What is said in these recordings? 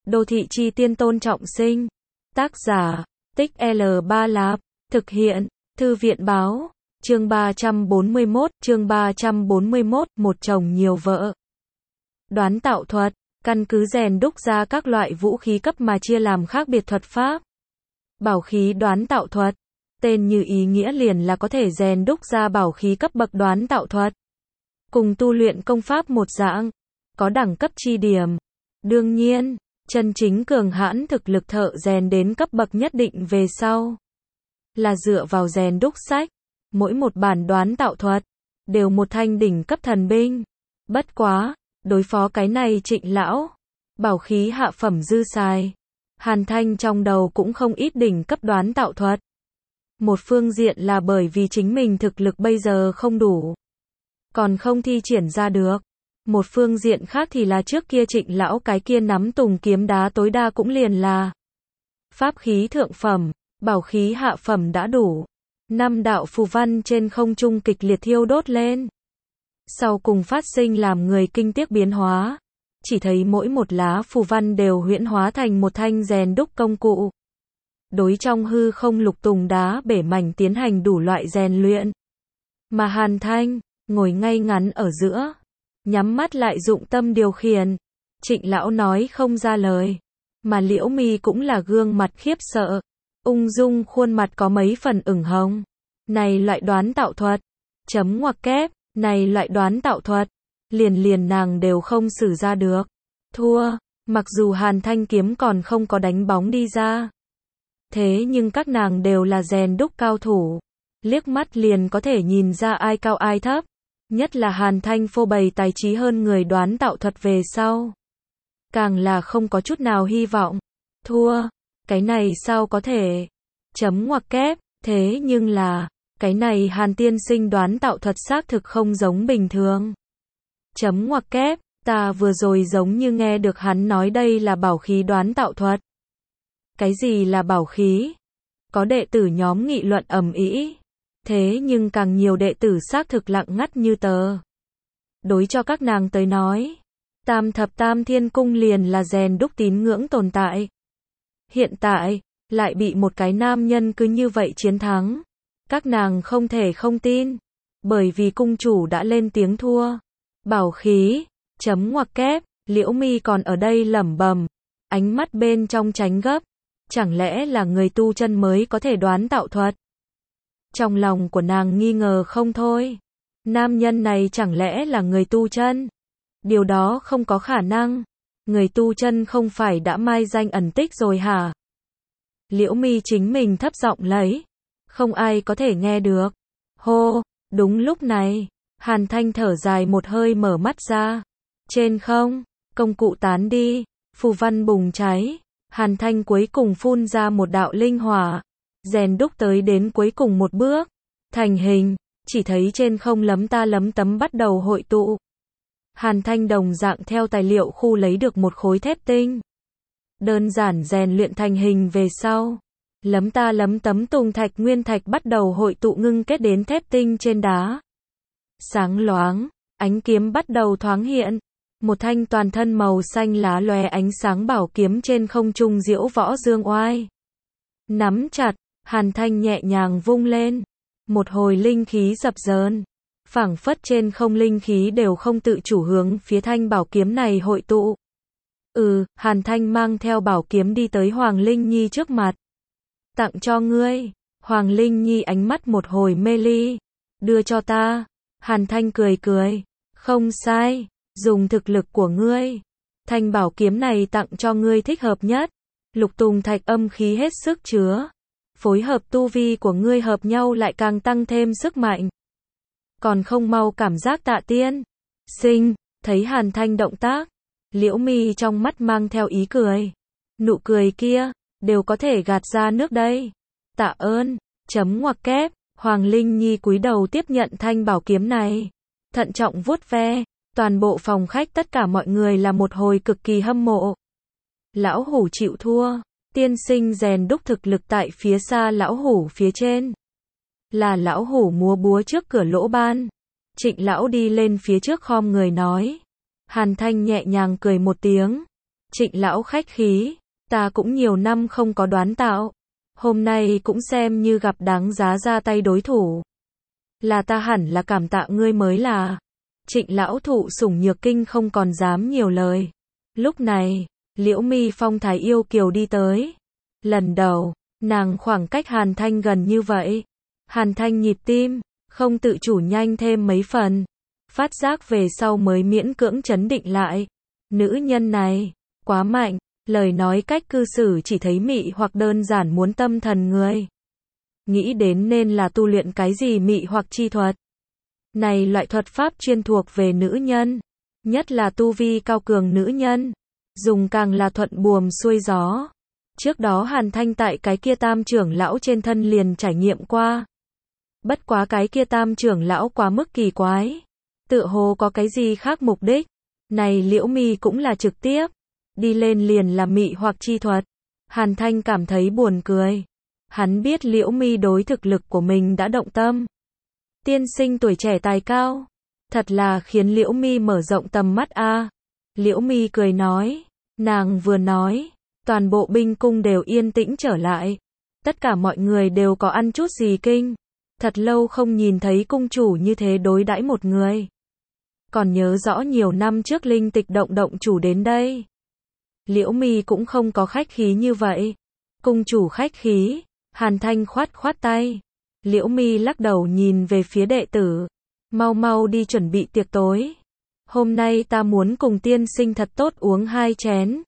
Đô thị chi tiên Tôn Trọng Sinh. Tác giả, Tích L3 Lạp. Thực hiện, Thư viện Báo. Chương 341, một chồng nhiều vợ. Đoán tạo thuật, căn cứ rèn đúc ra các loại vũ khí cấp mà chia làm khác biệt thuật pháp. Bảo khí đoán tạo thuật, tên như ý nghĩa liền là có thể rèn đúc ra bảo khí cấp bậc đoán tạo thuật. Cùng tu luyện công pháp một dạng, có đẳng cấp chi điểm. Đương nhiên, chân chính cường hãn thực lực thợ rèn đến cấp bậc nhất định về sau, là dựa vào rèn đúc sách. Mỗi một bản đoán tạo thuật, đều một thanh đỉnh cấp thần binh. Bất quá, đối phó cái này Trịnh lão, bảo khí hạ phẩm dư xài. Hàn Thanh trong đầu cũng không ít đỉnh cấp đoán tạo thuật. Một phương diện là bởi vì chính mình thực lực bây giờ không đủ, còn không thi triển ra được. Một phương diện khác thì là trước kia Trịnh lão cái kia nắm tùng kiếm đá tối đa cũng liền là pháp khí thượng phẩm, bảo khí hạ phẩm đã đủ. 5 đạo phù văn trên không trung kịch liệt thiêu đốt lên, sau cùng phát sinh làm người kinh tiếc biến hóa. Chỉ thấy mỗi một lá phù văn đều huyễn hóa thành một thanh rèn đúc công cụ, đối trong hư không lục tùng đá bể mảnh tiến hành đủ loại rèn luyện. Mà Hàn Thanh, ngồi ngay ngắn ở giữa, nhắm mắt lại dụng tâm điều khiển. Trịnh lão nói không ra lời, mà Liễu Mi cũng là gương mặt khiếp sợ, ung dung khuôn mặt có mấy phần ửng hồng. Này loại đoán tạo thuật, chấm ngoặc kép, này loại đoán tạo thuật, liền nàng đều không xử ra được. Thua, mặc dù Hàn Thanh kiếm còn không có đánh bóng đi ra, thế nhưng các nàng đều là rèn đúc cao thủ, liếc mắt liền có thể nhìn ra ai cao ai thấp. Nhất là Hàn Thanh phô bày tài trí hơn người đoán tạo thuật về sau, càng là không có chút nào hy vọng. Thua, cái này sao có thể? Chấm ngoặc kép, thế nhưng là, cái này Hàn tiên sinh đoán tạo thuật xác thực không giống bình thường. Chấm ngoặc kép, ta vừa rồi giống như nghe được hắn nói đây là bảo khí đoán tạo thuật. Cái gì là bảo khí? Có đệ tử nhóm nghị luận ầm ĩ. Thế nhưng càng nhiều đệ tử xác thực lặng ngắt như tờ. Đối cho các nàng tới nói, Tam thập tam thiên cung liền là rèn đúc tín ngưỡng tồn tại. Hiện tại, lại bị một cái nam nhân cứ như vậy chiến thắng. Các nàng không thể không tin, bởi vì cung chủ đã lên tiếng thua. Bảo khí, chấm ngoặc kép, Liễu Mi còn ở đây lẩm bẩm, ánh mắt bên trong tránh gấp. Chẳng lẽ là người tu chân mới có thể đoán tạo thuật? Trong lòng của nàng nghi ngờ không thôi. Nam nhân này chẳng lẽ là người tu chân? Điều đó không có khả năng. Người tu chân không phải đã mai danh ẩn tích rồi hả? Liễu Mi chính mình thấp giọng lấy, không ai có thể nghe được. Hô, đúng lúc này, Hàn Thanh thở dài một hơi mở mắt ra. Trên không, công cụ tán đi, phù văn bùng cháy. Hàn Thanh cuối cùng phun ra một đạo linh hỏa, rèn đúc tới đến cuối cùng một bước, thành hình, chỉ thấy trên không lấm ta lấm tấm bắt đầu hội tụ. Hàn Thanh đồng dạng theo tài liệu khu lấy được một khối thép tinh. Đơn giản rèn luyện thành hình về sau, lấm ta lấm tấm tùng thạch nguyên thạch bắt đầu hội tụ ngưng kết đến thép tinh trên đá. Sáng loáng, ánh kiếm bắt đầu thoáng hiện. Một thanh toàn thân màu xanh lá lóe ánh sáng bảo kiếm trên không trung diễu võ dương oai. Nắm chặt, Hàn Thanh nhẹ nhàng vung lên. Một hồi linh khí dập dờn, phảng phất trên không linh khí đều không tự chủ hướng phía thanh bảo kiếm này hội tụ. Hàn Thanh mang theo bảo kiếm đi tới Hoàng Linh Nhi trước mặt. Tặng cho ngươi. Hoàng Linh Nhi ánh mắt một hồi mê ly. Đưa cho ta. Hàn Thanh cười cười. Không sai. Dùng thực lực của ngươi, thanh bảo kiếm này tặng cho ngươi thích hợp nhất. Lục tùng thạch âm khí hết sức chứa, phối hợp tu vi của ngươi hợp nhau lại càng tăng thêm sức mạnh. Còn không mau cảm giác tạ tiên sinh. Thấy Hàn Thanh động tác, Liễu Mi trong mắt mang theo ý cười. Nụ cười kia, đều có thể gạt ra nước đây. Tạ ơn, chấm ngoặc kép. Hoàng Linh Nhi cúi đầu tiếp nhận thanh bảo kiếm này, thận trọng vuốt ve. Toàn bộ phòng khách tất cả mọi người là một hồi cực kỳ hâm mộ. Lão hủ chịu thua, tiên sinh rèn đúc thực lực tại phía xa lão hủ phía trên. Là lão hủ múa búa trước cửa lỗ ban. Trịnh lão đi lên phía trước khom người nói. Hàn Thanh nhẹ nhàng cười một tiếng. Trịnh lão khách khí, ta cũng nhiều năm không có đoán tạo. Hôm nay cũng xem như gặp đáng giá ra tay đối thủ. Là ta hẳn là cảm tạ ngươi mới là. Trịnh lão thụ sủng nhược kinh không còn dám nhiều lời. Lúc này, Liễu Mi phong thái yêu kiều đi tới. Lần đầu, nàng khoảng cách Hàn Thanh gần như vậy. Hàn Thanh nhịp tim, không tự chủ nhanh thêm mấy phần. Phát giác về sau mới miễn cưỡng trấn định lại. Nữ nhân này, quá mạnh, lời nói cách cư xử chỉ thấy mị hoặc đơn giản muốn tâm thần người. Nghĩ đến nên là tu luyện cái gì mị hoặc chi thuật. Này loại thuật pháp chuyên thuộc về nữ nhân, nhất là tu vi cao cường nữ nhân, dùng càng là thuận buồm xuôi gió. Trước đó Hàn Thanh tại cái kia tam trưởng lão trên thân liền trải nghiệm qua. Bất quá cái kia tam trưởng lão quá mức kỳ quái, tựa hồ có cái gì khác mục đích. Này Liễu Mi cũng là trực tiếp đi lên liền là mị hoặc chi thuật. Hàn Thanh cảm thấy buồn cười. Hắn biết Liễu Mi đối thực lực của mình đã động tâm. Tiên sinh tuổi trẻ tài cao, thật là khiến Liễu Mi mở rộng tầm mắt a. Liễu Mi cười nói, nàng vừa nói, toàn bộ binh cung đều yên tĩnh trở lại. Tất cả mọi người đều có ăn chút gì kinh. Thật lâu không nhìn thấy cung chủ như thế đối đãi một người. Còn nhớ rõ nhiều năm trước linh tịch động chủ đến đây. Liễu Mi cũng không có khách khí như vậy. Cung chủ khách khí. Hàn Thanh khoát tay. Liễu Mi lắc đầu nhìn về phía đệ tử. Mau mau đi chuẩn bị tiệc tối. Hôm nay ta muốn cùng tiên sinh thật tốt uống 2 chén.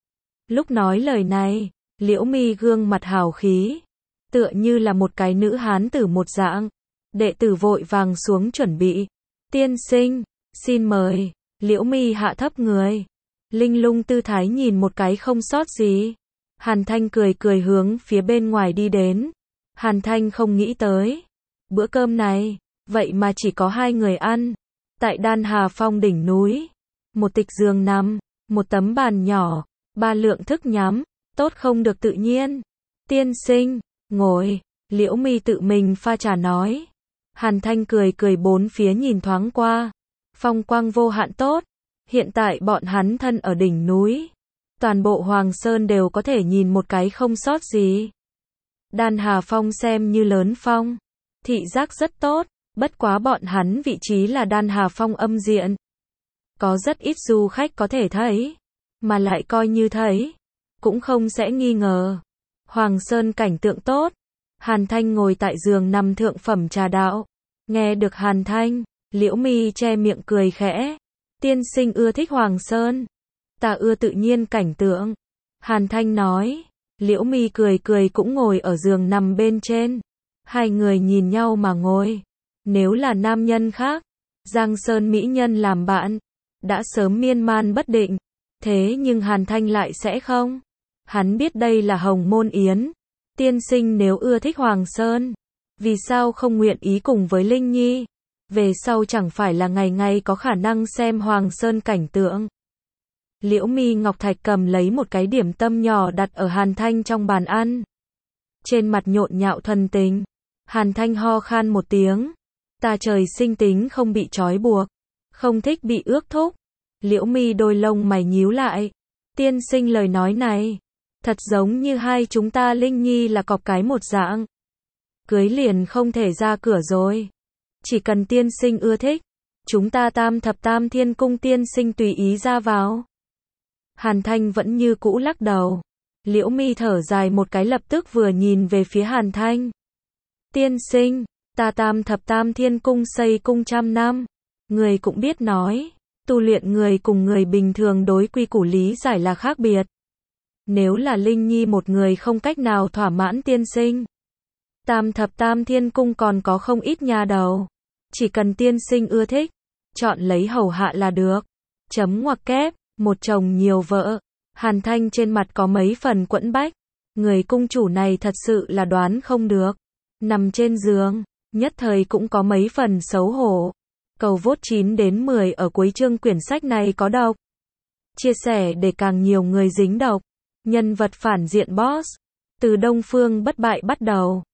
Lúc nói lời này, Liễu Mi gương mặt hào khí. Tựa như là một cái nữ hán tử một dạng. Đệ tử vội vàng xuống chuẩn bị. Tiên sinh, xin mời. Liễu Mi hạ thấp người. Linh lung tư thái nhìn một cái không sót gì. Hàn Thanh cười hướng phía bên ngoài đi đến. Hàn Thanh không nghĩ tới. Bữa cơm này, vậy mà chỉ có 2 người ăn. Tại Đan Hà Phong đỉnh núi. Một tịch giường nằm, một tấm bàn nhỏ, 3 lượng thức nhắm, tốt không được tự nhiên. Tiên sinh, ngồi. Liễu Mi tự mình pha trà nói. Hàn Thanh cười bốn phía nhìn thoáng qua. Phong quang vô hạn tốt. Hiện tại bọn hắn thân ở đỉnh núi. Toàn bộ Hoàng Sơn đều có thể nhìn một cái không sót gì. Đan Hà Phong xem như lớn phong. Thị giác rất tốt. Bất quá bọn hắn vị trí là Đan Hà Phong âm diện. Có rất ít du khách có thể thấy. Mà lại coi như thấy. Cũng không sẽ nghi ngờ. Hoàng Sơn cảnh tượng tốt. Hàn Thanh ngồi tại giường nằm thượng phẩm trà đạo. Nghe được Hàn Thanh, Liễu Mi che miệng cười khẽ. Tiên sinh ưa thích Hoàng Sơn. Ta ưa tự nhiên cảnh tượng. Hàn Thanh nói. Liễu Mi cười cũng ngồi ở giường nằm bên trên. 2 người nhìn nhau mà ngồi. Nếu là nam nhân khác, Giang Sơn mỹ nhân làm bạn, đã sớm miên man bất định. Thế nhưng Hàn Thanh lại sẽ không. Hắn biết đây là Hồng Môn Yến. Tiên sinh nếu ưa thích Hoàng Sơn, vì sao không nguyện ý cùng với Linh Nhi? Về sau chẳng phải là ngày ngày có khả năng xem Hoàng Sơn cảnh tượng. Liễu Mi Ngọc Thạch cầm lấy một cái điểm tâm nhỏ đặt ở Hàn Thanh trong bàn ăn. Trên mặt nhộn nhạo thuần tình. Hàn Thanh ho khan một tiếng. Ta trời sinh tính không bị trói buộc. Không thích bị ước thúc. Liễu Mi đôi lông mày nhíu lại. Tiên sinh lời nói này. Thật giống như hai chúng ta Linh Nhi là cọp cái một dạng. Cưới liền không thể ra cửa rồi. Chỉ cần tiên sinh ưa thích. Chúng ta Tam Thập Tam Thiên Cung tiên sinh tùy ý ra vào. Hàn Thanh vẫn như cũ lắc đầu. Liễu Mi thở dài một cái lập tức vừa nhìn về phía Hàn Thanh. Tiên sinh, ta Tam Thập Tam Thiên Cung xây cung 100 năm. Người cũng biết nói. Tu luyện người cùng người bình thường đối quy củ lý giải là khác biệt. Nếu là Linh Nhi một người không cách nào thỏa mãn tiên sinh. Tam Thập Tam Thiên Cung còn có không ít nhà đầu. Chỉ cần tiên sinh ưa thích. Chọn lấy hầu hạ là được. Chấm ngoặc kép. Một chồng nhiều vợ. Hàn Thanh trên mặt có mấy phần quẫn bách. Người cung chủ này thật sự là đoán không được. Nằm trên giường, nhất thời cũng có mấy phần xấu hổ. Cầu vote 9 đến 10 ở cuối chương quyển sách này có độc. Chia sẻ để càng nhiều người dính độc. Nhân vật phản diện boss. Từ Đông Phương bất bại bắt đầu.